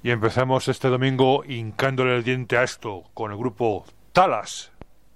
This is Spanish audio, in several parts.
Y empezamos este domingo hincándole el diente a esto con el grupo Talas.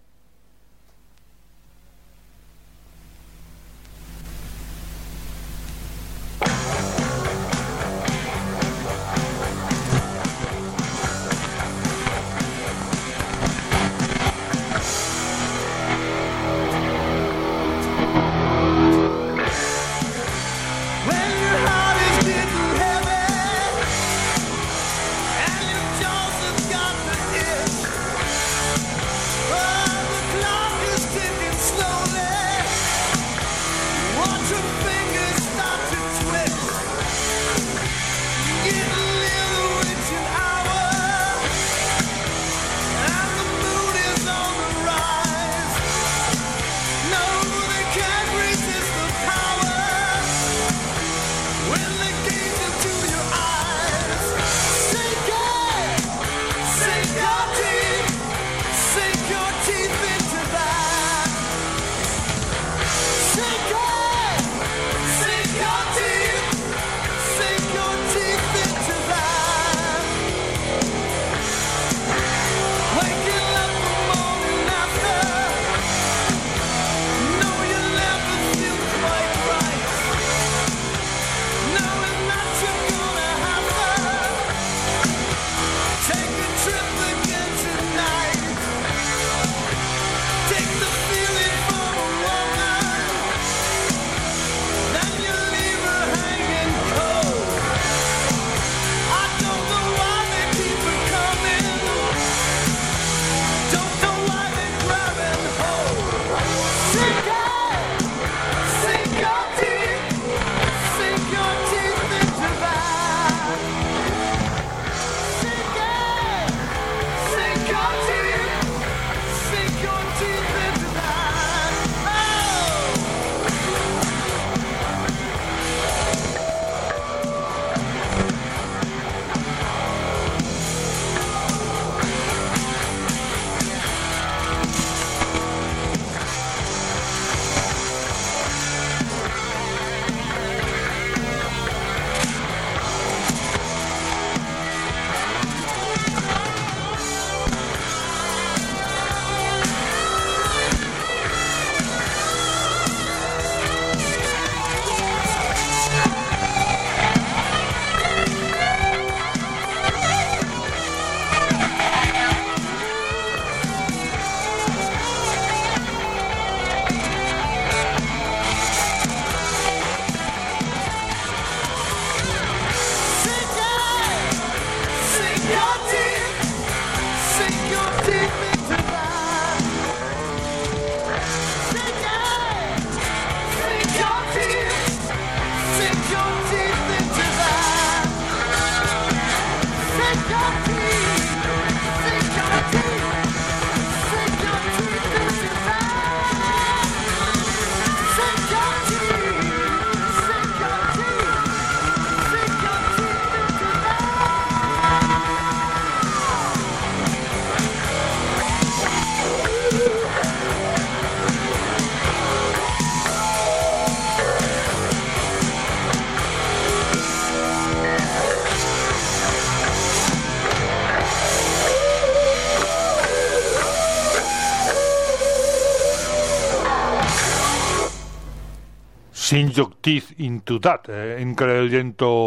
Sink Your Teeth Into That, hinca el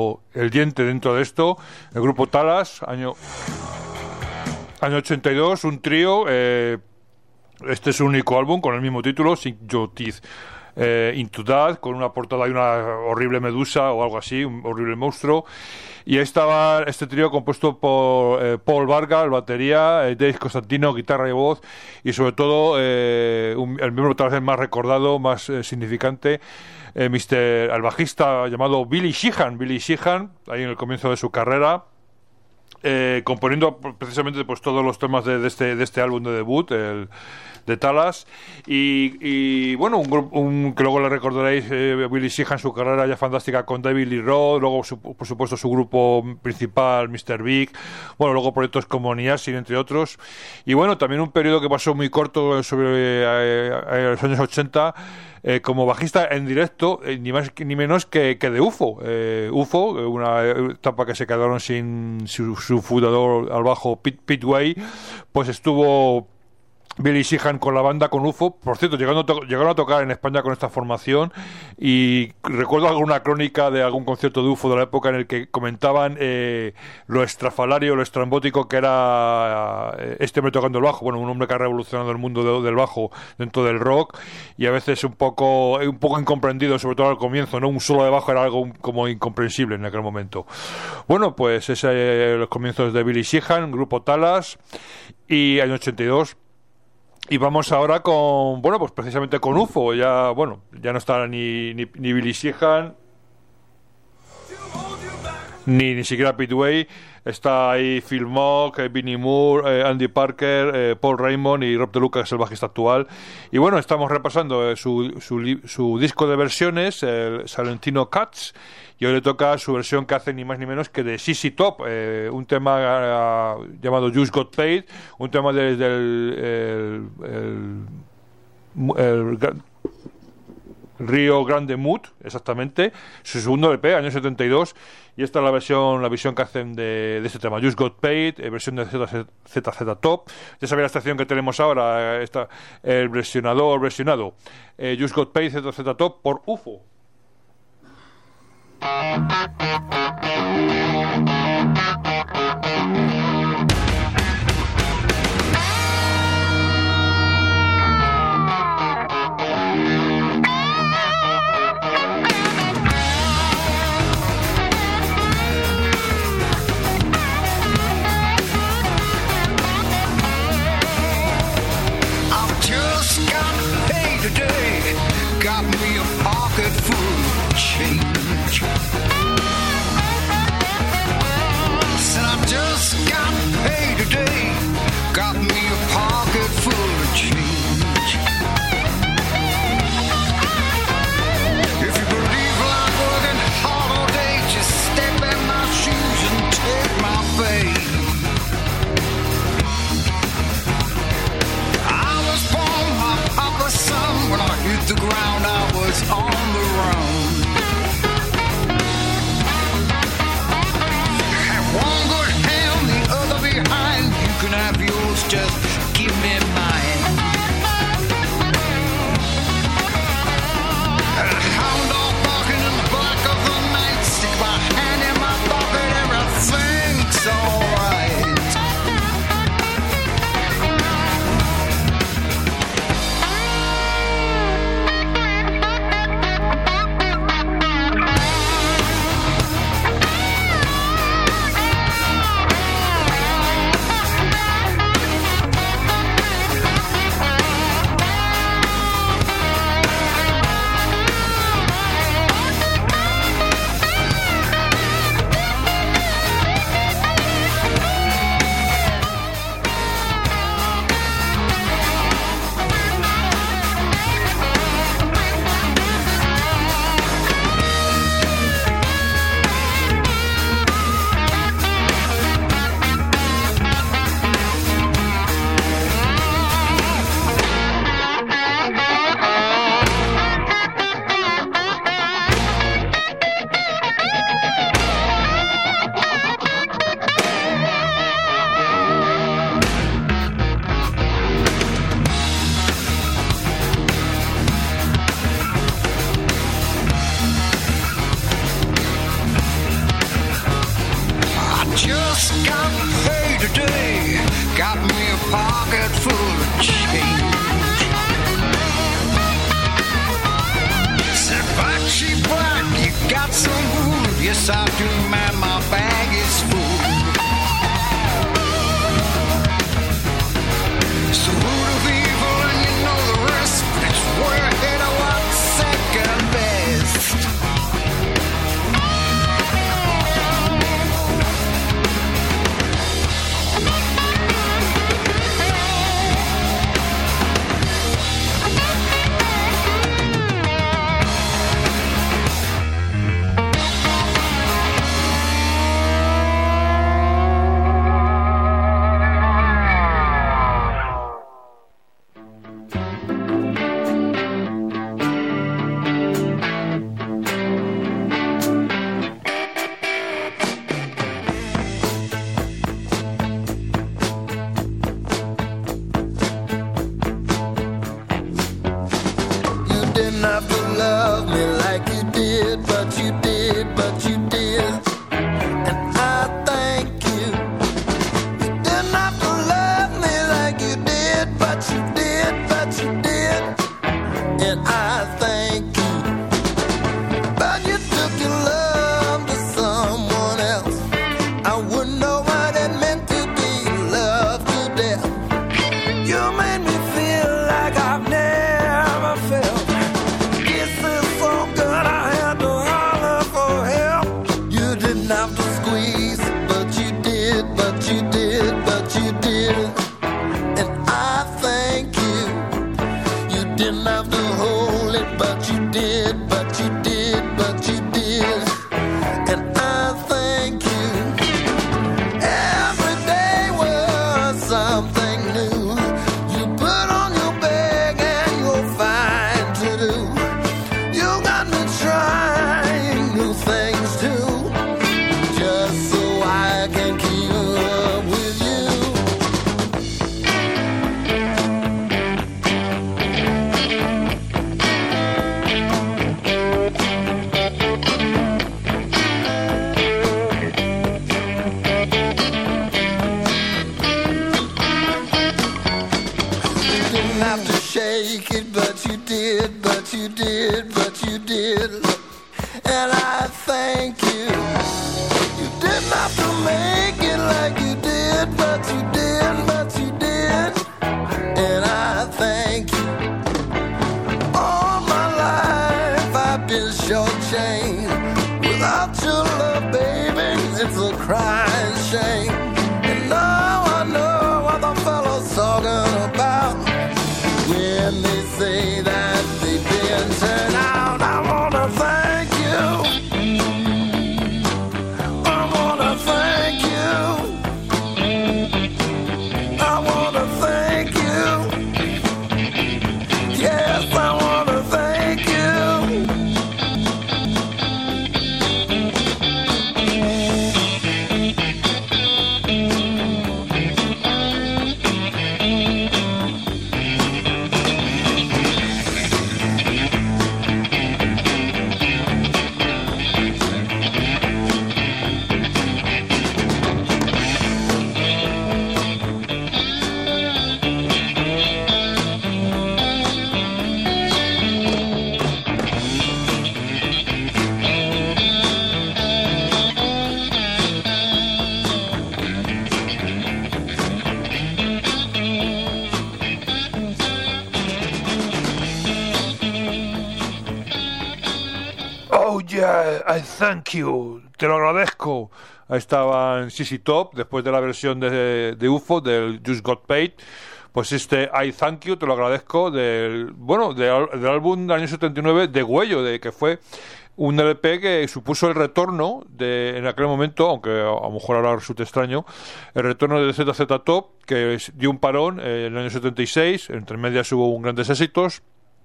diente dentro de esto, el grupo Talas, año 82, un trío, este es su único álbum con el mismo título, Sink Your Teeth Into That, con una portada de una horrible medusa o algo así, un horrible monstruo. Y ahí estaba este trío compuesto por Paul Vargas, batería, Dave Costantino, guitarra y voz, y sobre todo el miembro tal vez más recordado, más significante, el bajista llamado Billy Sheehan, ahí en el comienzo de su carrera, componiendo precisamente pues todos los temas de este álbum de debut, de Talas. Y bueno, que luego le recordaréis, Billy Sheehan, su carrera ya fantástica con David Lee Roth, luego por supuesto su grupo principal, Mr. Big, bueno, luego proyectos como Niacin, entre otros. Y bueno, también un periodo que pasó muy corto sobre los años 80, como bajista en directo, ni más ni menos que de UFO. UFO, una etapa que se quedaron sin su fundador al bajo, Pete Way, pues estuvo Billy Sheehan con la banda, con UFO, por cierto, llegaron a tocar en España con esta formación, y recuerdo alguna crónica de algún concierto de UFO de la época en el que comentaban lo estrafalario, lo estrambótico que era este hombre tocando el bajo. Bueno, un hombre que ha revolucionado el mundo del bajo dentro del rock, y a veces un poco incomprendido, sobre todo al comienzo, ¿no? Un solo de bajo era algo como incomprensible en aquel momento. Bueno, pues los comienzos de Billy Sheehan, grupo Talas, y año 82. Y vamos ahora con, bueno, pues precisamente con UFO. Ya no está ni Billy Sheehan, ni siquiera Pete Way. Está ahí Phil Mock, Vinnie Moore, Andy Parker, Paul Raymond y Rob DeLuca, que es el bajista actual. Y bueno, estamos repasando su disco de versiones, el Salentino Cats, y hoy le toca su versión que hace ni más ni menos que de ZZ Top, un tema llamado Just Got Paid, un tema desde el Rio Grande Mood, exactamente, su segundo EP, año 72, y esta es la visión que hacen de este tema, Just Got Paid, versión de ZZ Top. Ya sabéis la estación que tenemos ahora, el versionado, Just Got Paid, ZZ Top, por UFO. Got me a pocket full of change. I thank you, te lo agradezco. Ahí estaban ZZ Top, después de la versión de UFO, del Just Got Paid. Pues I thank you, te lo agradezco, del álbum del año 79 de Güello, que fue un LP que supuso el retorno en aquel momento, aunque a lo mejor ahora resulta extraño, el retorno de ZZ Top, que dio un parón en el año 76, entre medias hubo grandes éxitos.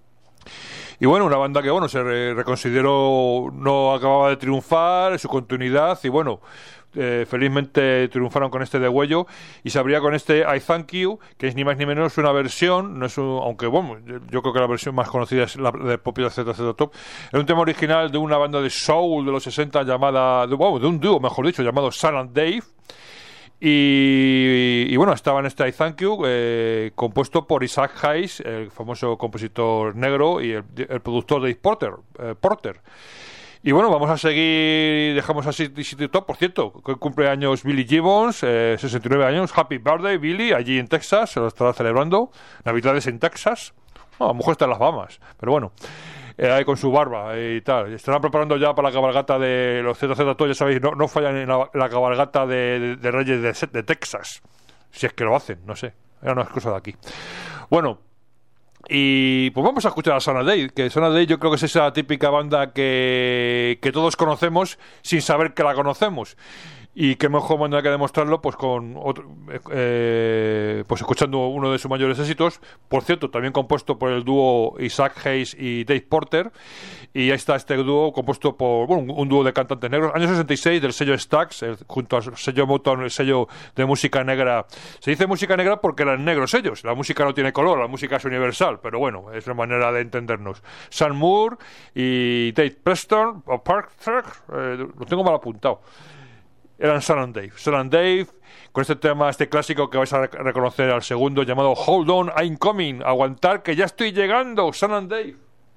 Y bueno, una banda que se reconsideró, no acababa de triunfar, su continuidad, y felizmente triunfaron con este de Güello, y se abría con este I Thank You, que es ni más ni menos una versión, no es aunque yo creo que la versión más conocida es la de propio ZZ Top. Es un tema original de una banda de soul de los 60 llamada, de un dúo, mejor dicho, llamado Sam and Dave. Y estaba en este I Thank You, compuesto por Isaac Hayes, el famoso compositor negro, y el productor de Porter. Y vamos a seguir, dejamos así City Top, por cierto, que cumple años Billy Gibbons, 69 años, Happy Birthday Billy, allí en Texas, se lo estará celebrando, Navidades en Texas, a lo mejor está en las Bahamas, pero bueno. Ahí con su barba y tal. Estarán preparando ya para la cabalgata de los ZZ Top, ya sabéis, no fallan en la cabalgata de Reyes de Texas. Si es que lo hacen, no sé. Era una cosa de aquí. Bueno, y pues vamos a escuchar a Sam and Dave, que Sam and Dave yo creo que es esa típica banda que todos conocemos sin saber que la conocemos. Y qué mejor manera que demostrarlo pues con otro, pues escuchando uno de sus mayores éxitos, por cierto, también compuesto por el dúo Isaac Hayes y Dave Porter. Y ahí está este dúo compuesto por un dúo de cantantes negros, año 66, del sello Stax, junto al sello Motown, el sello de música negra. Se dice música negra porque eran negros ellos, la música no tiene color, la música es universal, pero bueno, es la manera de entendernos. Sam Moore y Dave Preston, o Park, lo tengo mal apuntado. Eran Sam and Dave. Sam and Dave, con este tema, este clásico que vais a reconocer al segundo, llamado Hold On, I'm Coming, aguantar que ya estoy llegando, Sam and Dave.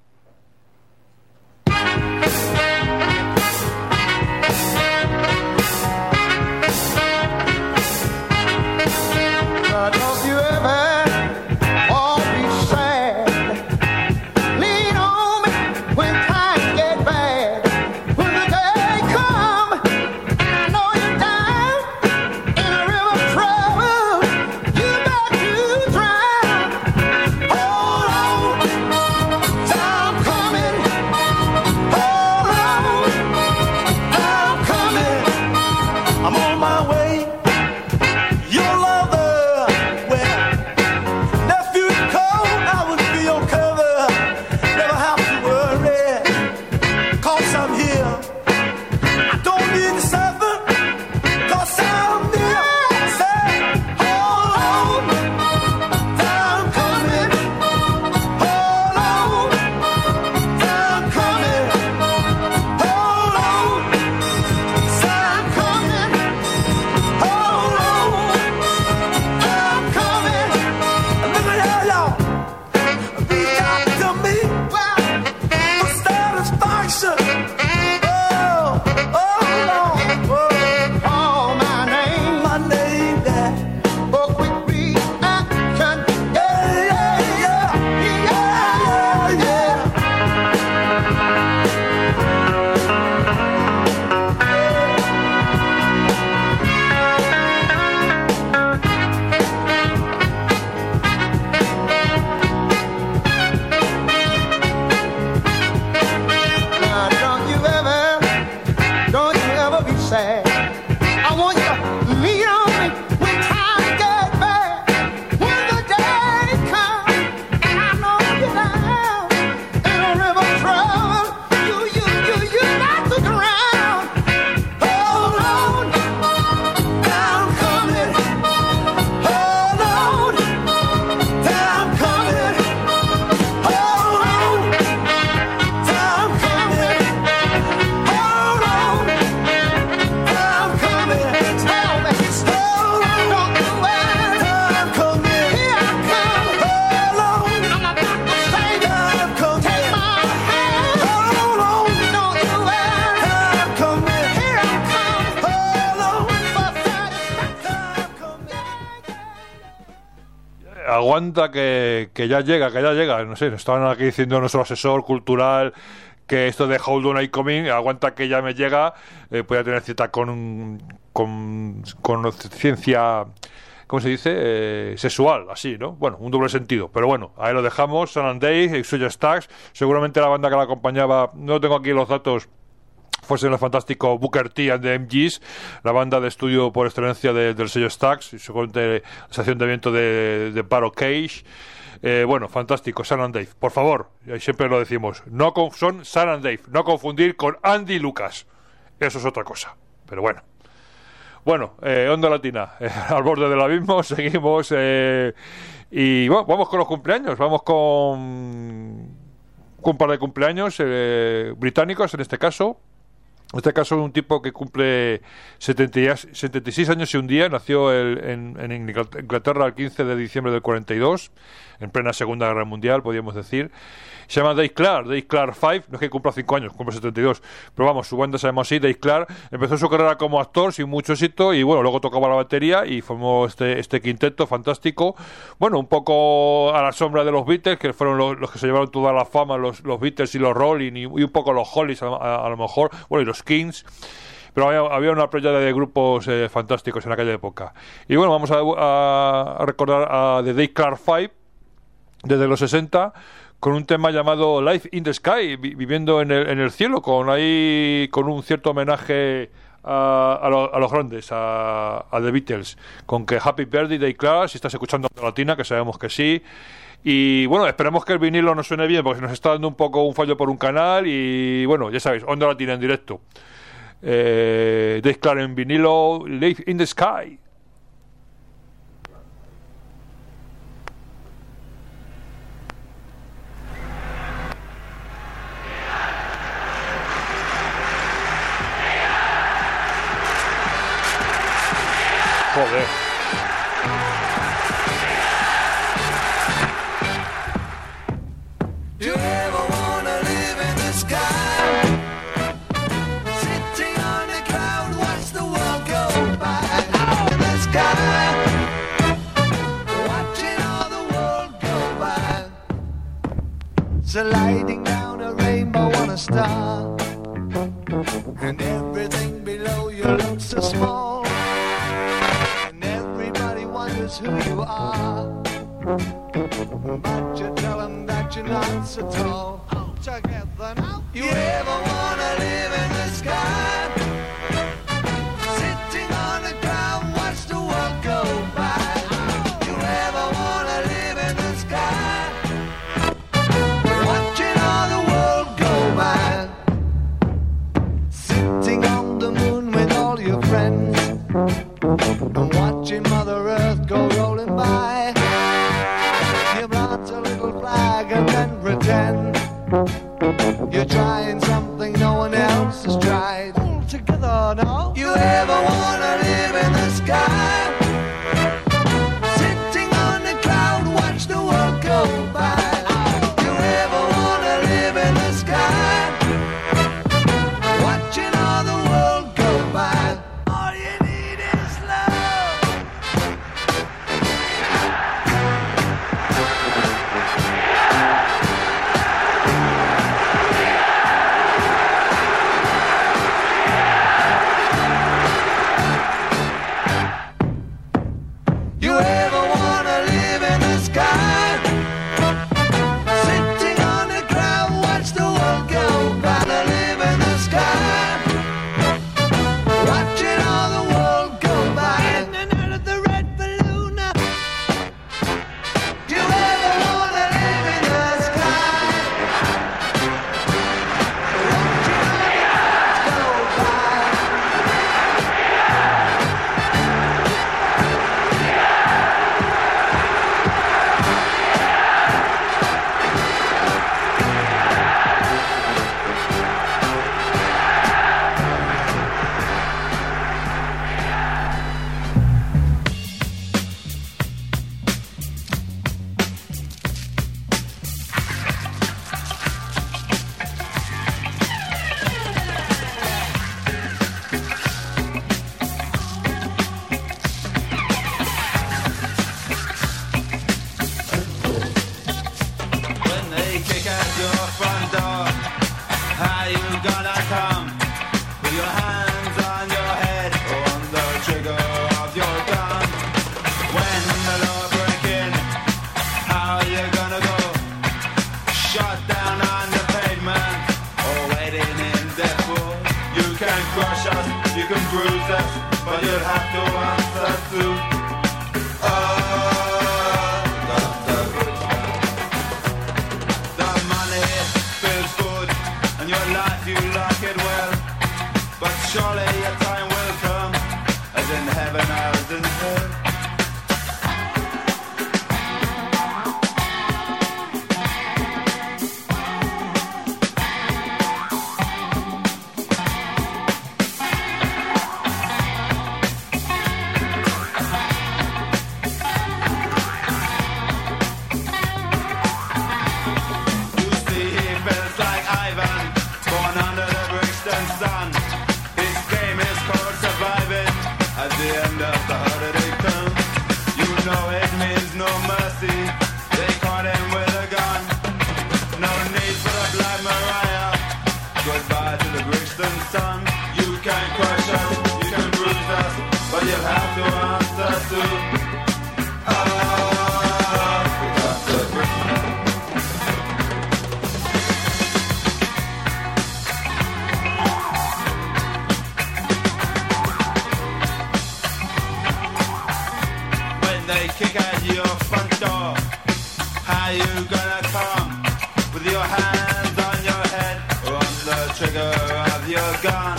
Aguanta que ya llega, no sé, nos estaban aquí diciendo nuestro asesor cultural que esto de Hold On, I'm Coming, aguanta que ya me llega, puede tener cierta con ciencia, ¿cómo se dice? Sexual, así, ¿no? Bueno, un doble sentido, pero bueno, ahí lo dejamos, Sam and Dave, Suya Stax, seguramente la banda que la acompañaba, no tengo aquí los datos, fuese el fantástico Booker T and the MGs, la banda de estudio por excelencia del sello Stax, y seguramente la sección de viento de Paro Cage. Bueno, fantástico, Sam and Dave. Por favor, siempre lo decimos, son Sam and Dave, no confundir con Andy Lucas. Eso es otra cosa, pero bueno. Bueno, Onda Latina, al borde del abismo, seguimos y bueno, vamos con los cumpleaños, vamos con un par de cumpleaños británicos en este caso. En este caso, un tipo que cumple 76 años y un día, nació en Inglaterra el 15 de diciembre del 42, en plena Segunda Guerra Mundial, podríamos decir. Se llama Dave Clark 5, no es que cumpla 5 años, cumple 72, pero vamos, su banda se llama así, Dave Clark. Empezó su carrera como actor sin mucho éxito y bueno, luego tocaba la batería y formó este quinteto fantástico. Bueno, un poco a la sombra de los Beatles, que fueron los que se llevaron toda la fama, los Beatles y los Rolling y un poco los Hollies a lo mejor, bueno, y los Kings. Pero había una playa de grupos fantásticos en aquella época. Y bueno, vamos a recordar a The Dave Clark 5 desde los 60 con un tema llamado Life in the Sky, viviendo en el cielo, con un cierto homenaje a los grandes, a The Beatles, con que Happy Birthday Dave Clark, si estás escuchando Onda Latina, que sabemos que sí. Y bueno, esperemos que el vinilo nos suene bien, porque nos está dando un poco un fallo por un canal. Y bueno, ya sabéis, Onda Latina en directo. Dave Clark en vinilo, Life in the Sky. Joder. Joder. You ever wanna live in the sky? Sitting on a cloud, watch the world go by. Out in the sky, watching all the world go by. Sliding down a rainbow on a star, and everything below you looks so small, and everybody wonders who you are. But you tell them that you're not so tall. All together now. You ever wanna live in the sky? Sitting on a cloud, watch the world go by. You ever wanna live in the sky? Watching all the world go by. Sitting on the moon with all your friends, and watching Mother Earth go rolling by. You plant a little flag and then pretend you're trying something no one else has tried. All together now. You ever wanna live in the sky? Sitting on a cloud, watch the world go by. You ever wanna live in the sky? Watching all the world go by. All you need is love. You ever wanna live in the sky? Sitting on a cloud, watch the world go by. To live in the sky, watching all the world go by. In and out of the red balloon. You ever wanna live in the sky? Watching all the world go by. When they kick at your front door, how you gonna come? With your hands on your head, on the trigger of your gun. When the law break in, how you gonna go? Shot down on the pavement, or waiting in death row. You can crush us, you can bruise us, but you'll have to answer to. The money feels good, and your life you like it well. But surely your time will come, as in heaven as in hell. You see, he feels like Ivan, born under the Brixton sun. His game is called surviving. At the end of the holiday term, you know it means no mercy. They caught him with a gun. No need for the Black Mariah. Goodbye to the Brixton sun. You can crush us, you can bruise us, but you'll have to answer to. Dr. Brixton. When they kick at your front door, how you gonna come? With your hands on your head, or on the trigger of your gun.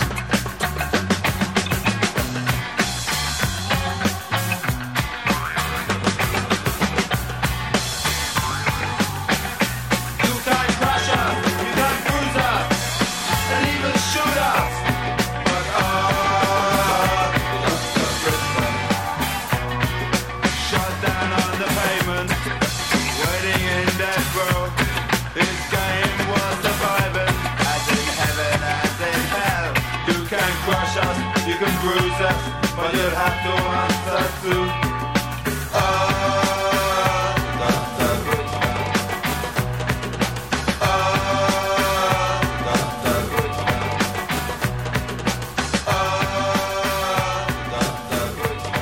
You can crush us, you can bruise us, and even shoot us. But Dr. Brixton. bruises, but you'll have to answer to Dr. Goodman. Dr. Goodman. Dr. Goodman.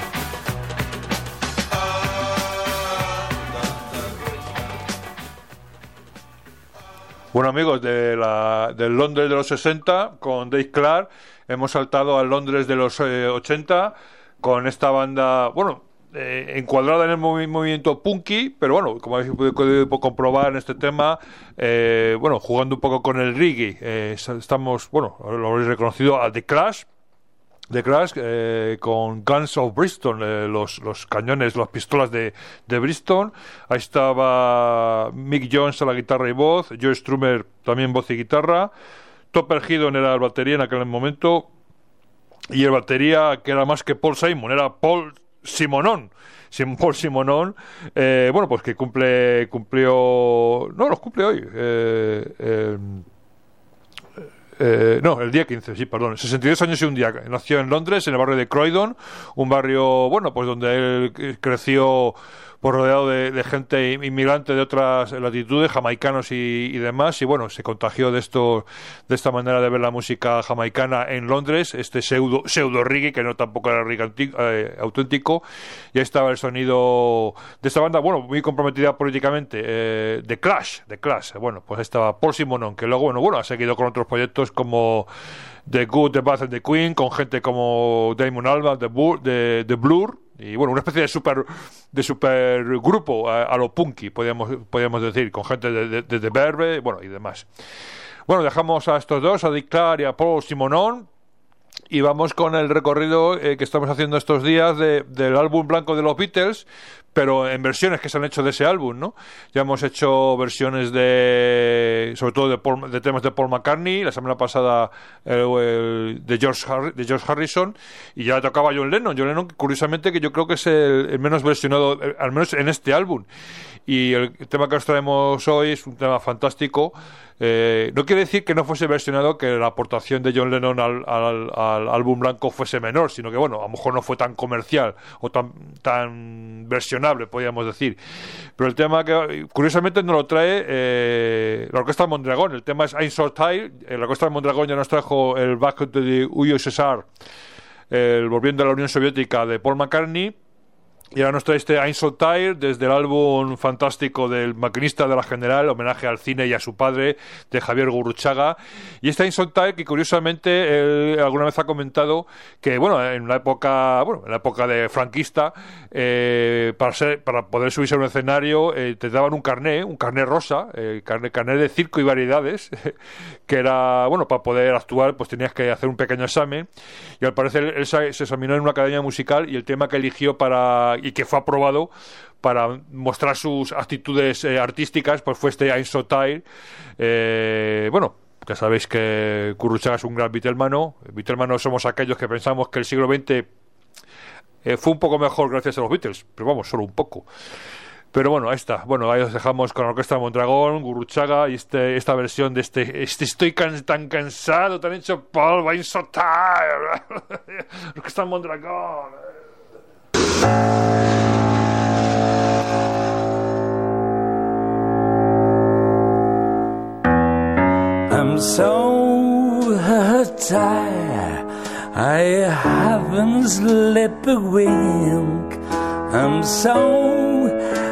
Bueno, amigos, del Londres de los 60 con Dave Clark, hemos saltado al Londres de los 80 con esta banda, bueno, encuadrada en el movimiento punky, pero bueno, como habéis podido comprobar en este tema, bueno, jugando un poco con el reggae. Estamos, bueno, lo habréis reconocido a The Clash, con Guns of Bristol, los cañones, las pistolas de Bristol. Ahí estaba Mick Jones a la guitarra y voz, Joe Strummer también voz y guitarra, Topper Headon era el batería en aquel momento, y el batería, que era más que Paul Simon, era Paul Simonon. Paul Simonon, bueno, pues que cumplió, no, los cumple hoy, no, el día 15, sí, perdón, 62 años y un día. Nació en Londres, en el barrio de Croydon, un barrio, bueno, pues donde él creció pues rodeado de gente inmigrante de otras latitudes, jamaicanos y demás, y bueno, se contagió de esta manera de ver la música jamaicana en Londres, este pseudo reggae, que no tampoco era reggae auténtico, y ahí estaba el sonido de esta banda, bueno, muy comprometida políticamente, The Clash, bueno, pues estaba Paul Simonon, que luego, bueno, ha seguido con otros proyectos como The Good, The Bad and The Queen, con gente como Damon Albarn, The Blur, y bueno, una especie de super grupo a lo punky, podríamos decir, con gente de The Verve, bueno, y demás. Bueno, dejamos a estos dos, a Dick Clark y a Paul Simonon, y vamos con el recorrido que estamos haciendo estos días del álbum blanco de los Beatles, pero en versiones que se han hecho de ese álbum, ¿no? Ya hemos hecho versiones sobre todo de temas de Paul McCartney, la semana pasada de George Harrison, y ya tocaba John Lennon, curiosamente, que yo creo que es el menos versionado, al menos en este álbum. Y el tema que os traemos hoy es un tema fantástico. No quiere decir que no fuese versionado, que la aportación de John Lennon al álbum blanco fuese menor, sino que, bueno, a lo mejor no fue tan comercial o tan versionable, podríamos decir. Pero el tema que curiosamente nos lo trae la Orquesta Mondragón. El tema es I'm So Tired. La Orquesta Mondragón ya nos trajo el Back to the USSR, el Volviendo a la Unión Soviética, de Paul McCartney. Y ahora nos trae este I'm So Tired desde el álbum fantástico del Maquinista de la General, homenaje al cine y a su padre, de Javier Gurruchaga. Y este I'm So Tired, que curiosamente él alguna vez ha comentado que, bueno, en la época de franquista, para poder subirse a un escenario, te daban un carné rosa, carné de circo y variedades, que era, bueno, para poder actuar pues tenías que hacer un pequeño examen, y al parecer él se examinó en una academia musical, y el tema que eligió y que fue aprobado para mostrar sus actitudes artísticas, pues fue este I'm So Tired. Bueno, ya sabéis que Gurruchaga es un gran Beatlesmano. Beatlesmanos somos aquellos que pensamos que el siglo XX fue un poco mejor gracias a los Beatles, pero vamos, solo un poco. Pero bueno, ahí está. Bueno, ahí os dejamos con la Orquesta Mondragón, Gurruchaga, y esta versión de estoy tan cansado, tan hecho polvo, I'm so tired. Orquesta Mondragón. I'm so tired, I haven't slept a wink. I'm so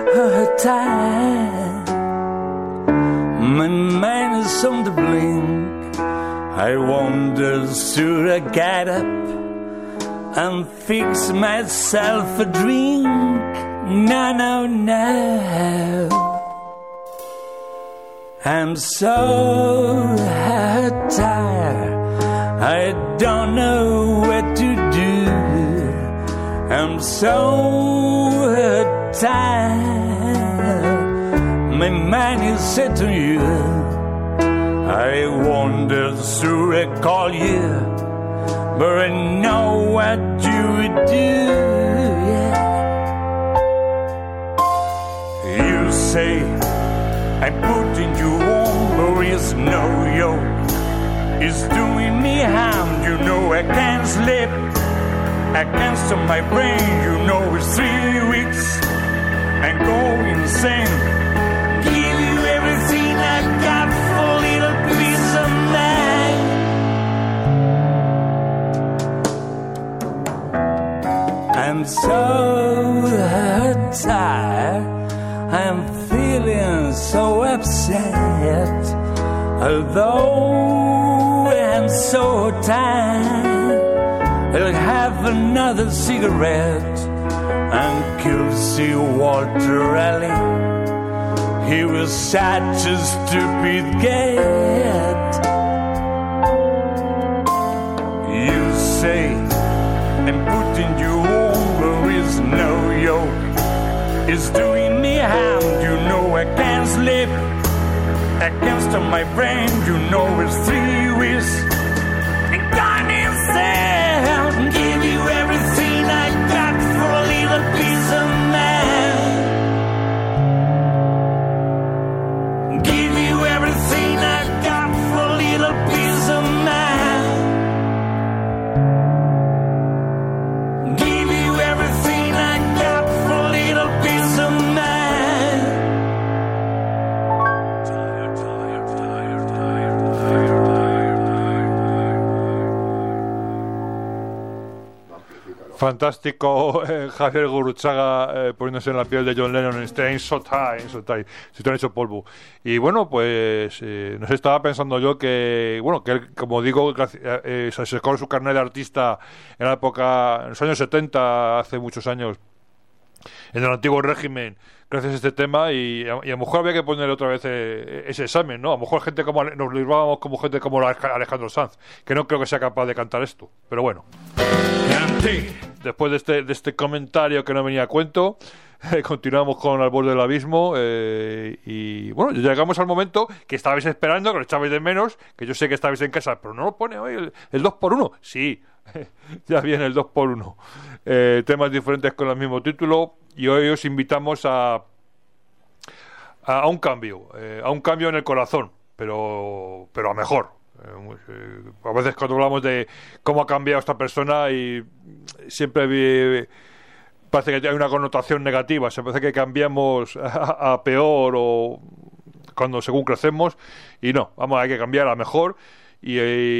tired, my mind is on the blink. I wonder, should I get up and fix myself a drink? No. I'm so tired, I don't know what to do. I'm so tired, my mind is set on you. I wonder, should I call you? But I know what you would do, yeah. You say I'm putting you on, but it's no yoke. is doing me harm. You know I can't sleep. I can't stop my brain. You know it's 3 weeks and go insane. Give you everything I got for a little piece of mind. I'm so tired. I'm feeling so upset. Although I'm so tired, I'll have another cigarette and kill Sir Walter Raleigh. He was such a stupid cat. You say I'm putting you over is no yoke. It's doing me harm. You know I can't sleep. I can't stop my brain. You know it's 3 weeks. And gone insane. Give you everything I got for a little piece of mind. Give you everything I got for a little piece of mind. Give you everything I got for a little piece of mind. Fantástico Javier Gurruchaga poniéndose en la piel de John Lennon en Staying So Tight, si te han hecho polvo. Y bueno, pues no sé, estaba pensando yo que, bueno, que él, como digo, se sacó su carnet de artista en la época, en los años 70, hace muchos años, en el antiguo régimen, gracias a este tema, y a lo mejor había que poner otra vez ese examen, ¿no? A lo mejor gente como nos librábamos como gente como Alejandro Sanz, que no creo que sea capaz de cantar esto, pero bueno. Después de este comentario que no venía a cuento, continuamos con Al borde del abismo, y bueno, llegamos al momento que estabais esperando, que lo echabais de menos, que yo sé que estabais en casa, pero no lo pone hoy el 2x1. Sí, ya viene el 2x1. Temas diferentes con el mismo título, y hoy os invitamos a un cambio en el corazón, pero a mejor. A veces cuando hablamos de cómo ha cambiado esta persona, y siempre parece que hay una connotación negativa, se parece que cambiamos a peor o cuando según crecemos, y no, hay que cambiar a mejor. Y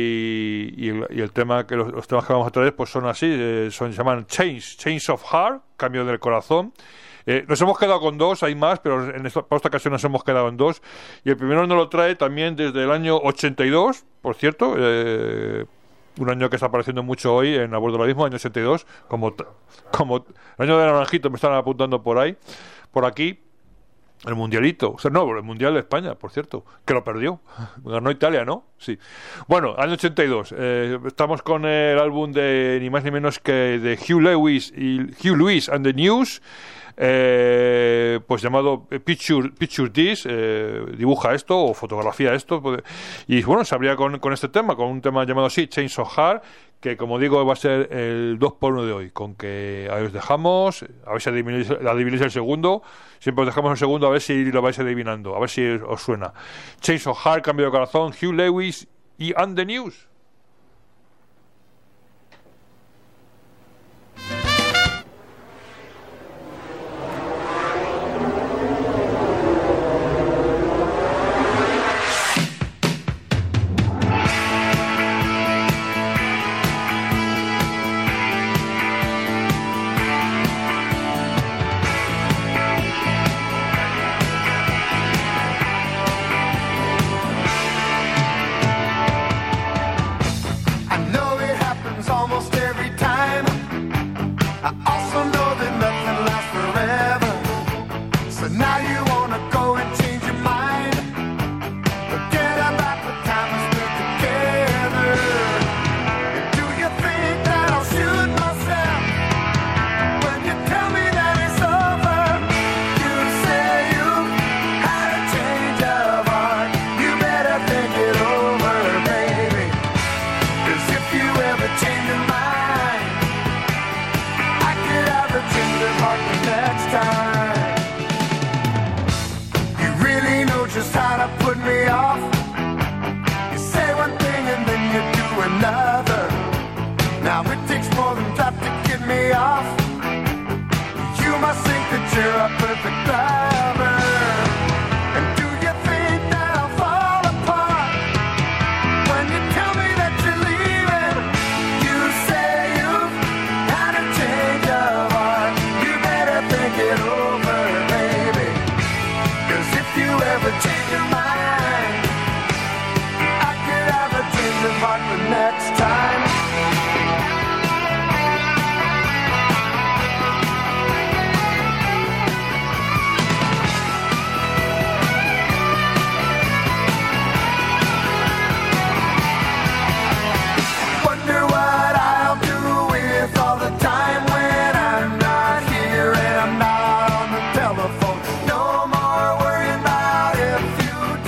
el tema que los temas que vamos a traer pues son así, se llaman Change of Heart, cambio del corazón. Nos hemos quedado con dos, hay más, pero para esta ocasión nos hemos quedado en dos. Y el primero nos lo trae también desde el año 82, por cierto, un año que está apareciendo mucho hoy en A Bordo del Abismo, año 82, como el año de Naranjito, me están apuntando por aquí. El mundialito, o sea, no, el mundial de España, por cierto, que lo perdió. Ganó Italia, ¿no? Sí. Bueno, año 82. Estamos con el álbum de ni más ni menos que de Hugh Lewis and the News, pues llamado Picture This, dibuja esto o fotografía esto. Y bueno, se abría con este tema, con un tema llamado así, Change of Heart, que como digo va a ser el 2x1 de hoy, con que ahí os dejamos, a ver si adivináis el segundo. Siempre os dejamos el segundo a ver si lo vais adivinando, a ver si os suena. Change of Heart, cambio de corazón, Hugh Lewis y And the News. Just how to put me off. You say one thing and then you're a perfect lover. And do you think that I'll fall apart when you tell me that you're leaving? You say you've had a change of heart. You better think it over, baby. 'Cause if you ever change your mind, I could have a change of heart the next time. Wonder what I'll do with all the time when I'm not here and I'm not on the telephone. No more worrying about if you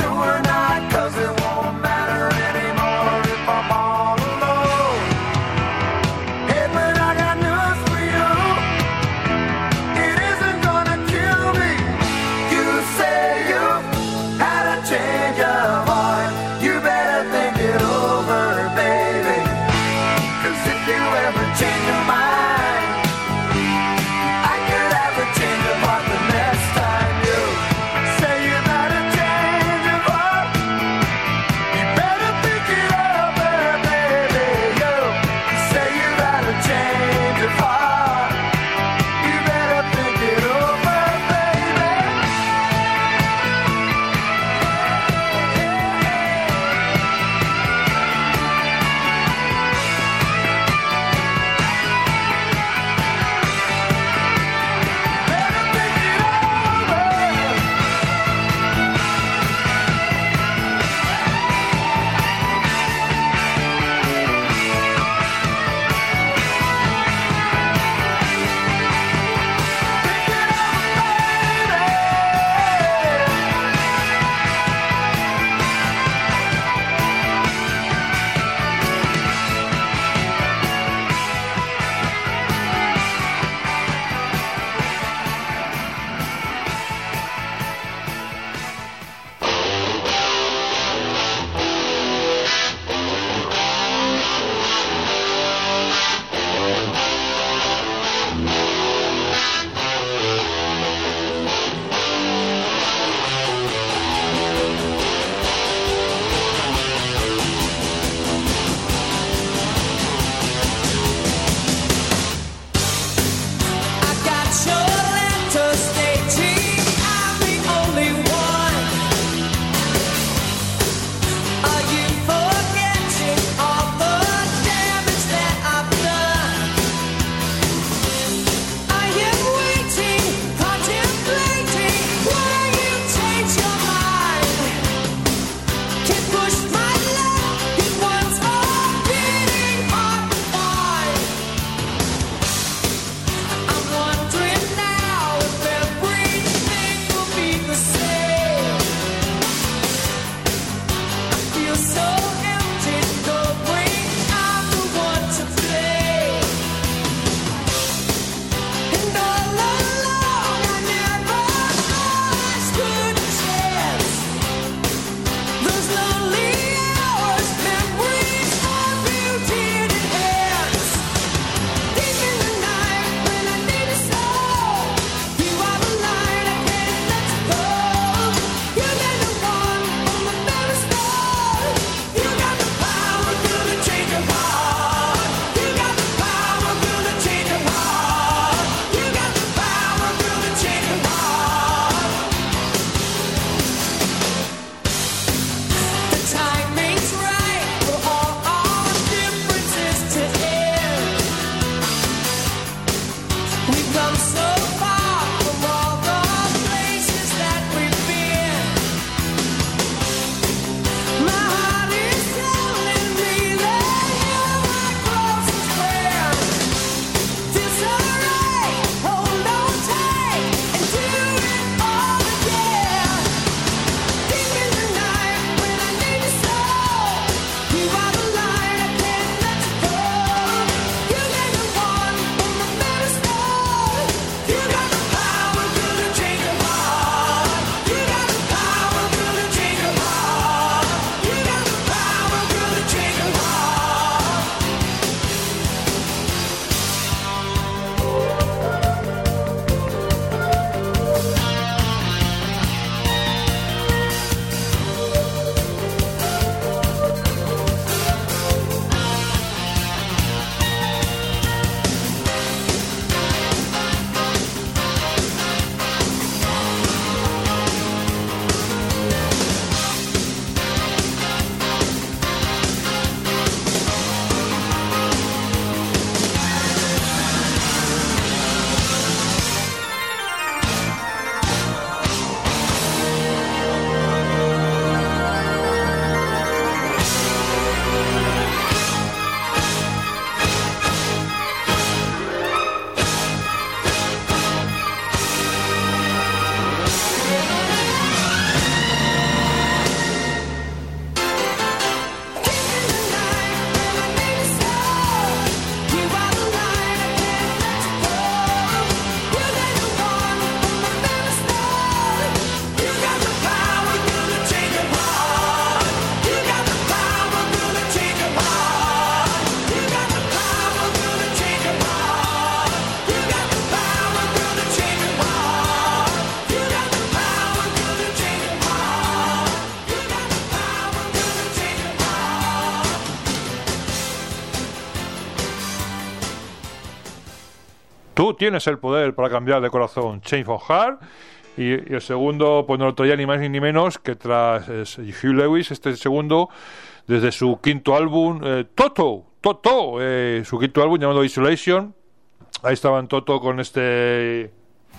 Tú tienes el poder para cambiar de corazón, Chains of Heart. Y el segundo, pues no lo traía ni más ni menos que tras Hugh Lewis, este segundo, desde su quinto álbum, Toto, su quinto álbum llamado Isolation. Ahí estaban Toto con este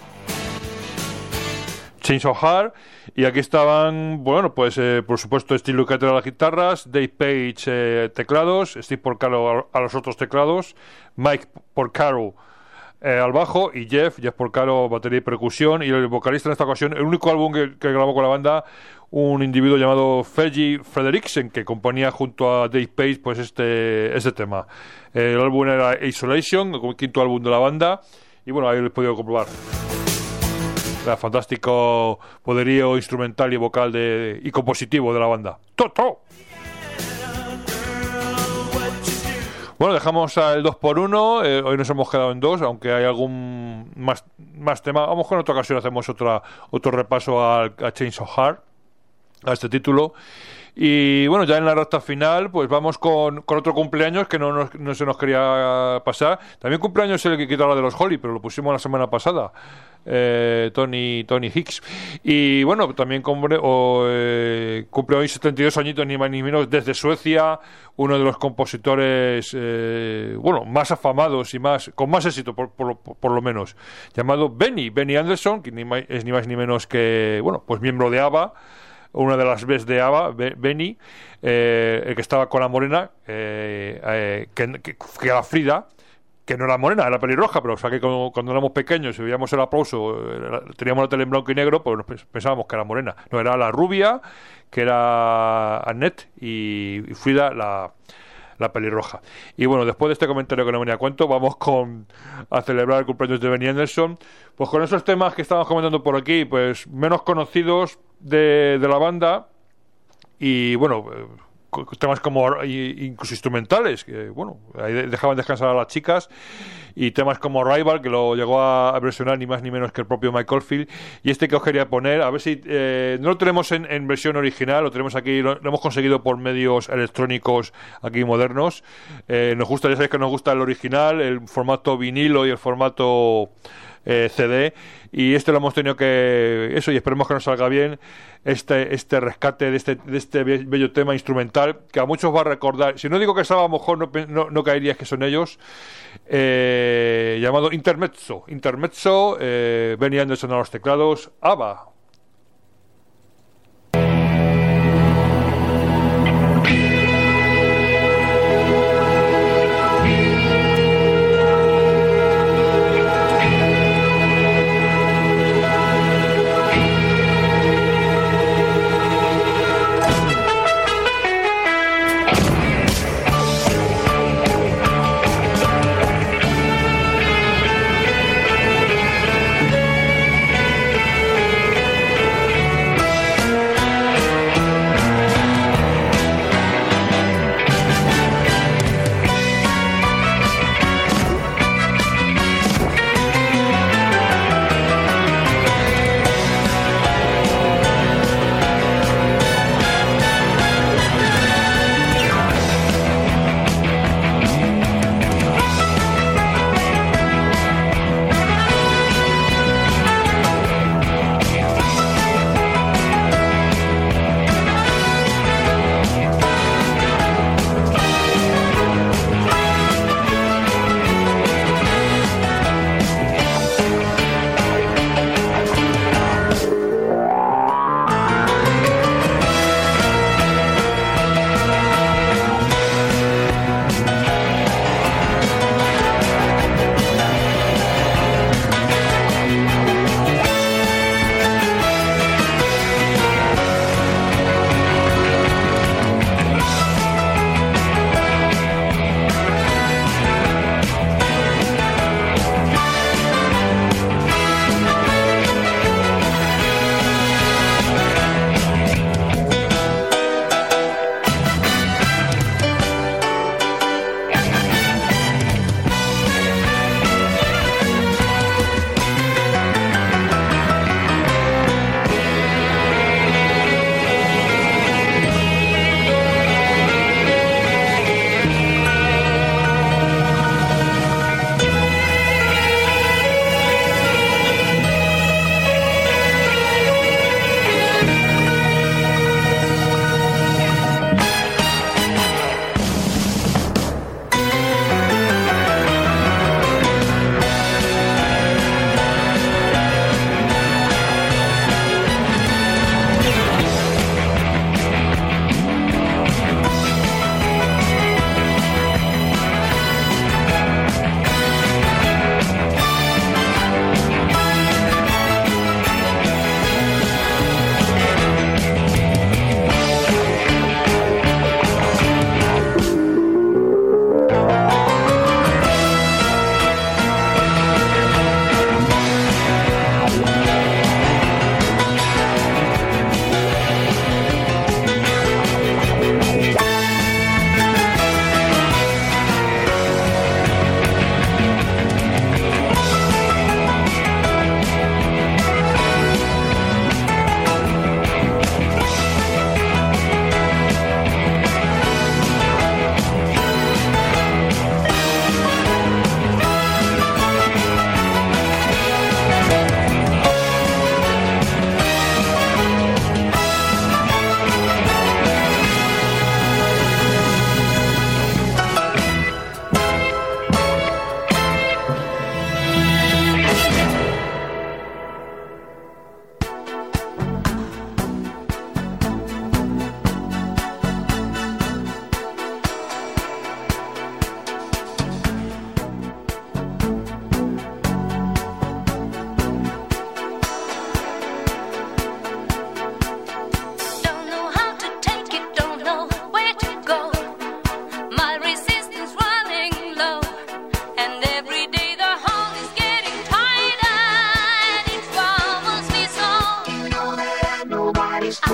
Chains of Heart, y aquí estaban, bueno, pues por supuesto Steve Lukather a las guitarras, Dave Page teclados, Steve Porcaro a los otros teclados, Mike Porcaro al bajo, y Jeff Porcaro batería y percusión, y el vocalista en esta ocasión, el único álbum que grabó con la banda, un individuo llamado Fergie Frederiksen, que componía junto a Dave Page pues este tema. El álbum era Isolation, el quinto álbum de la banda, y bueno, ahí lo he podido comprobar el fantástico poderío instrumental y vocal y compositivo de la banda. ¡Toto! Bueno, dejamos el 2x1, hoy nos hemos quedado en 2, aunque hay algún más tema. A lo mejor en otra ocasión hacemos otro repaso a Chains of Heart, a este título. Y bueno, ya en la recta final, pues vamos con otro cumpleaños que no se nos quería pasar. También cumpleaños el que quitó la de los Holly, pero lo pusimos la semana pasada. Tony Hicks. Y bueno, también cumple hoy 72 añitos, ni más ni menos, desde Suecia, uno de los compositores más afamados y con más éxito por lo menos, llamado Benny Andersson, que es ni más ni menos que, bueno, pues miembro de ABBA, una de las Bs de ABBA, Benny, el que estaba con la morena, que era Frida, que no era morena, era pelirroja, pero o sea que cuando éramos pequeños y veíamos el aplauso, teníamos la tele en blanco y negro, pues pensábamos que era morena. No, era la rubia, que era Annette, y Frida la pelirroja. Y bueno, después de este comentario que no venía a cuento, vamos a celebrar el cumpleaños de Benny Andersson, pues con esos temas que estamos comentando por aquí, pues menos conocidos de la banda, y bueno, temas como incluso instrumentales, que bueno, ahí dejaban descansar a las chicas, y temas como Rival, que lo llegó a versionar ni más ni menos que el propio Mike Oldfield. Y este que os quería poner, a ver si no lo tenemos en versión original, lo tenemos aquí, lo hemos conseguido por medios electrónicos aquí modernos. Nos gusta, ya sabéis que nos gusta el original, el formato vinilo y el formato CD, y lo hemos tenido que y esperemos que nos salga bien este rescate de este bello tema instrumental que a muchos va a recordar, si no digo que estaba, a lo mejor no caerías que son ellos, llamado Intermezzo, Benny Andersson a los teclados, ABBA.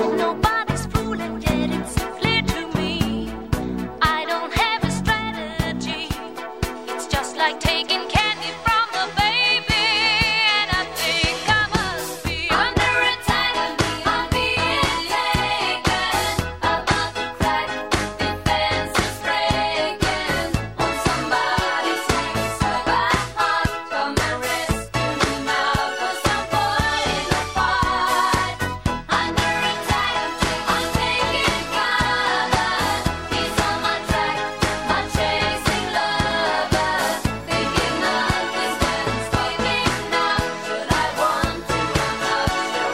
Nobody's fool, and yet it's clear to me. I don't have a strategy. It's just like taking candy from the baby, and I think I must be under attack. I'm being taken about the crack. Defense is breaking. Won't somebody sing so bad? Come and rescue me now, 'cause I'm falling apart. Under attack, I'm taking cover. He's on my track, I'm chasing lover. Thinking nothing's when it's speaking now. Should I want to? I'm not sure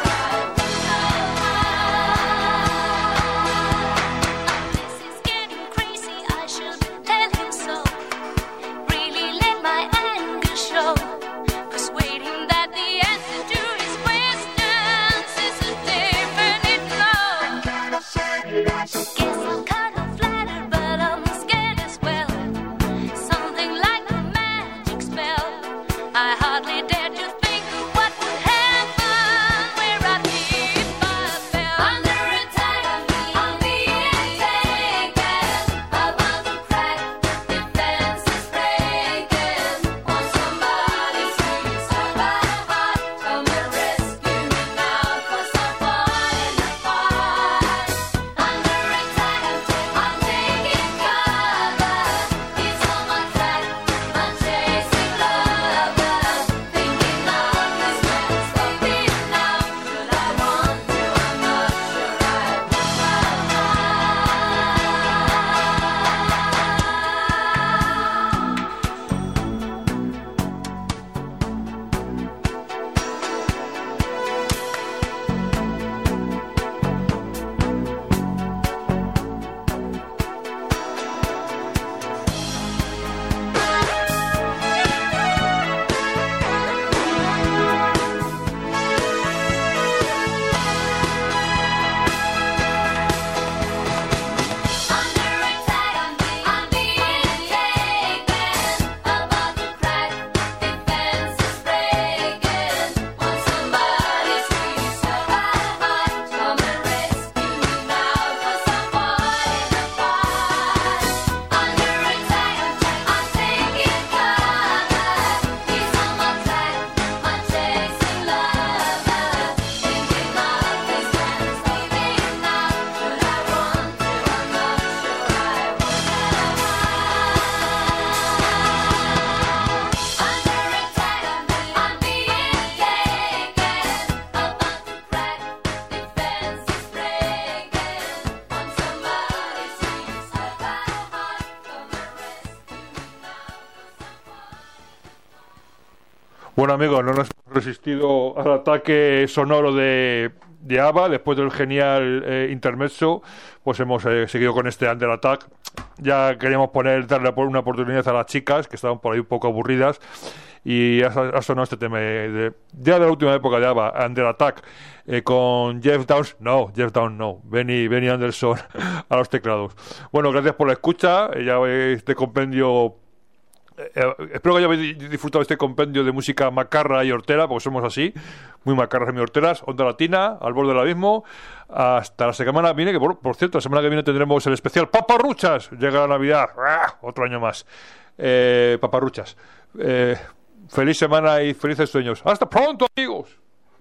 This is getting crazy, I should tell him so. Really let my anger show. 'Cause waiting that the answer to his questions is a definite no. Guess I'm kind of flattered, but I'm scared as well. Something like a magic spell. I hardly dare to think of what would happen where I'd be if I fell. Under attack, I'm being taken about the crack. Defense is breaking. Want somebody sing so bad? Come and rescue me now, 'cause I'm falling apart. Under attack, I'm taking cover. He's on my track, I'm chasing lover. Thinking nothing's when it's speaking now. Should I want to? I'm not sure I Under attack, I'm being taken about the crack. Defense is breaking. Want somebody sing so bad? Come and rescue me now, 'cause I'm falling apart. Under attack, I'm taking cover. He's on my track, I'm chasing lover. Thinking nothing's when it's speaking now. Should I want to? I'm not sure I would. Under attack, I'm being taken about the crack. Defense is breaking. Want somebody sing so bad? Come and rescue me now. Bueno, amigos, no nos hemos resistido al ataque sonoro de ABBA. Después del genial intermezzo, pues hemos seguido con este Under Attack. Ya queríamos darle una oportunidad a las chicas, que estaban por ahí un poco aburridas, y ha sonado este tema ya de la última época de ABBA, Under Attack, con Jeff Downes no, Benny Anderson a los teclados. Bueno, gracias por la escucha. Ya este compendio, espero que hayáis disfrutado este compendio de música macarra y hortera, porque somos así, muy macarras y muy horteras. Onda Latina, al borde del abismo. Hasta la semana que viene, que por cierto, la semana que viene tendremos el especial Paparruchas. Llega la Navidad, otro año más. Paparruchas. Feliz semana y felices sueños. Hasta pronto, amigos.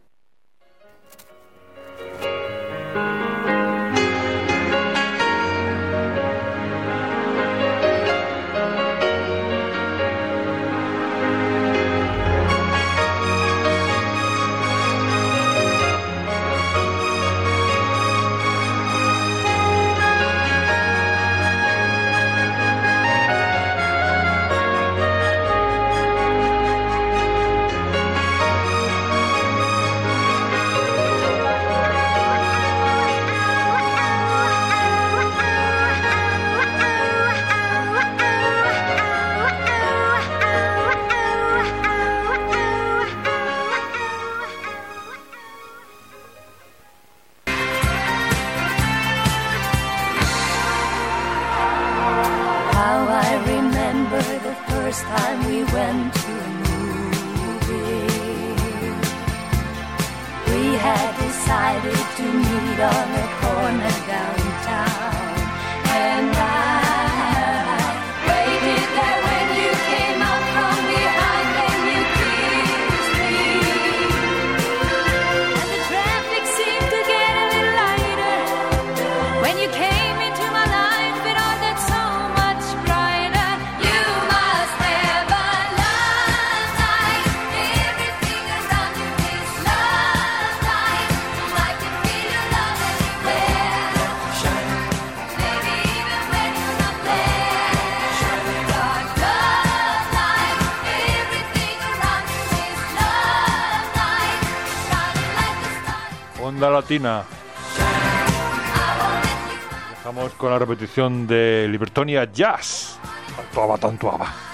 first time we went to a movie. We had decided to meet on a Onda Latina. Dejamos con la repetición de Libertonia Jazz. Tanto aba, tanto aba.